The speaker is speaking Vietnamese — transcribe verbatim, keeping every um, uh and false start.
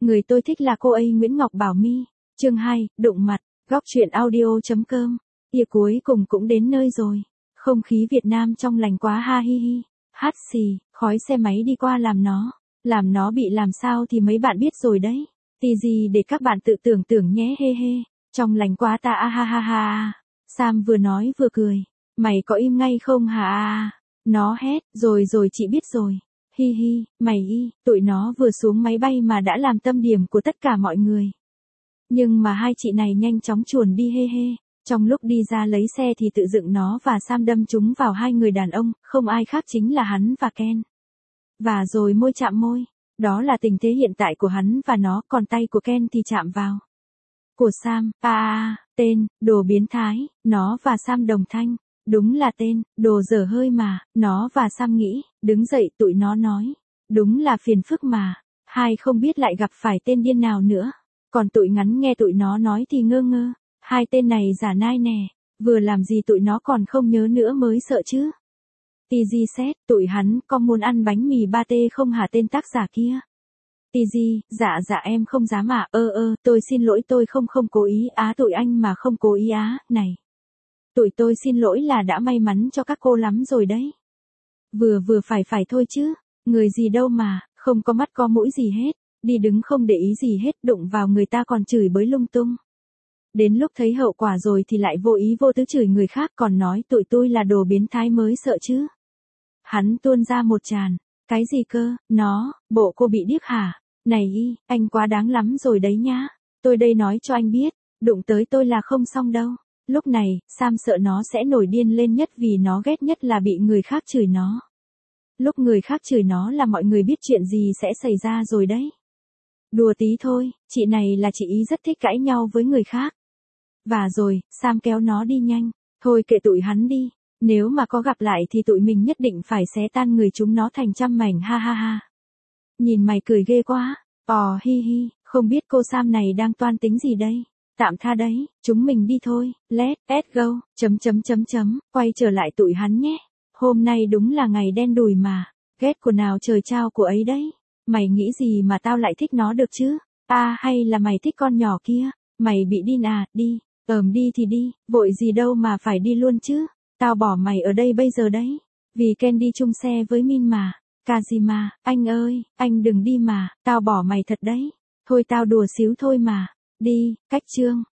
Người tôi thích là cô ấy Nguyễn Ngọc Bảo My. Chương hai, đụng mặt, góc truyện audio.com. Ia cuối cùng cũng đến nơi rồi. Không khí Việt Nam trong lành quá ha hi hi. Hát xì, khói xe máy đi qua làm nó. Làm nó bị làm sao thì mấy bạn biết rồi đấy. Tì gì để các bạn tự tưởng tượng nhé he he. Trong lành quá ta a ha ha ha. Sam vừa nói vừa cười. Mày có im ngay không hả a? Nó hét, rồi rồi chị biết rồi. Hi hi, mày y, tụi nó vừa xuống máy bay mà đã làm tâm điểm của tất cả mọi người. Nhưng mà hai chị này nhanh chóng chuồn đi he he. Trong lúc đi ra lấy xe thì tự dựng nó và Sam đâm chúng vào hai người đàn ông, không ai khác chính là hắn và Ken. Và rồi môi chạm môi. Đó là tình thế hiện tại của hắn và nó, còn tay của Ken thì chạm vào của Sam. À, à, tên, đồ biến thái, nó và Sam đồng thanh. Đúng là tên, đồ dở hơi mà, nó và Sam nghĩ, đứng dậy tụi nó nói. Đúng là phiền phức mà, hai không biết lại gặp phải tên điên nào nữa. Còn tụi ngắn nghe tụi nó nói thì ngơ ngơ, hai tên này giả nai nè, vừa làm gì tụi nó còn không nhớ nữa mới sợ chứ. tê giê xét, tụi hắn có muốn ăn bánh mì ba tê không hả tên tác giả kia? tê giê, dạ dạ em không dám à, ơ ơ, tôi xin lỗi tôi không không cố ý á tụi anh mà không cố ý á, này. Tụi tôi xin lỗi là đã may mắn cho các cô lắm rồi đấy. Vừa vừa phải phải thôi chứ, người gì đâu mà, không có mắt có mũi gì hết, đi đứng không để ý gì hết, đụng vào người ta còn chửi bới lung tung. Đến lúc thấy hậu quả rồi thì lại vô ý vô tứ chửi người khác còn nói tụi tôi là đồ biến thái mới sợ chứ. Hắn tuôn ra một tràn, cái gì cơ, nó, bộ cô bị điếc hả? Này y, anh quá đáng lắm rồi đấy nhá, tôi đây nói cho anh biết, đụng tới tôi là không xong đâu. Lúc này, Sam sợ nó sẽ nổi điên lên nhất vì nó ghét nhất là bị người khác chửi nó. Lúc người khác chửi nó là mọi người biết chuyện gì sẽ xảy ra rồi đấy. Đùa tí thôi, chị này là chị ý rất thích cãi nhau với người khác. Và rồi, Sam kéo nó đi nhanh, thôi kệ tụi hắn đi, nếu mà có gặp lại thì tụi mình nhất định phải xé tan người chúng nó thành trăm mảnh ha ha ha. Nhìn mày cười ghê quá, ò hi hi, không biết cô Sam này đang toan tính gì đây. Tạm tha đấy, chúng mình đi thôi, let's go, chấm chấm chấm chấm, quay trở lại tụi hắn nhé. Hôm nay đúng là ngày đen đủi mà, ghét của nào trời trao của ấy đấy. Mày nghĩ gì mà tao lại thích nó được chứ? À hay là mày thích con nhỏ kia? Mày bị điên à, đi, ờm đi thì đi, vội gì đâu mà phải đi luôn chứ. Tao bỏ mày ở đây bây giờ đấy, vì Ken đi chung xe với Min mà. Kazima, anh ơi, anh đừng đi mà, tao bỏ mày thật đấy. Thôi tao đùa xíu thôi mà, đi, cách chương.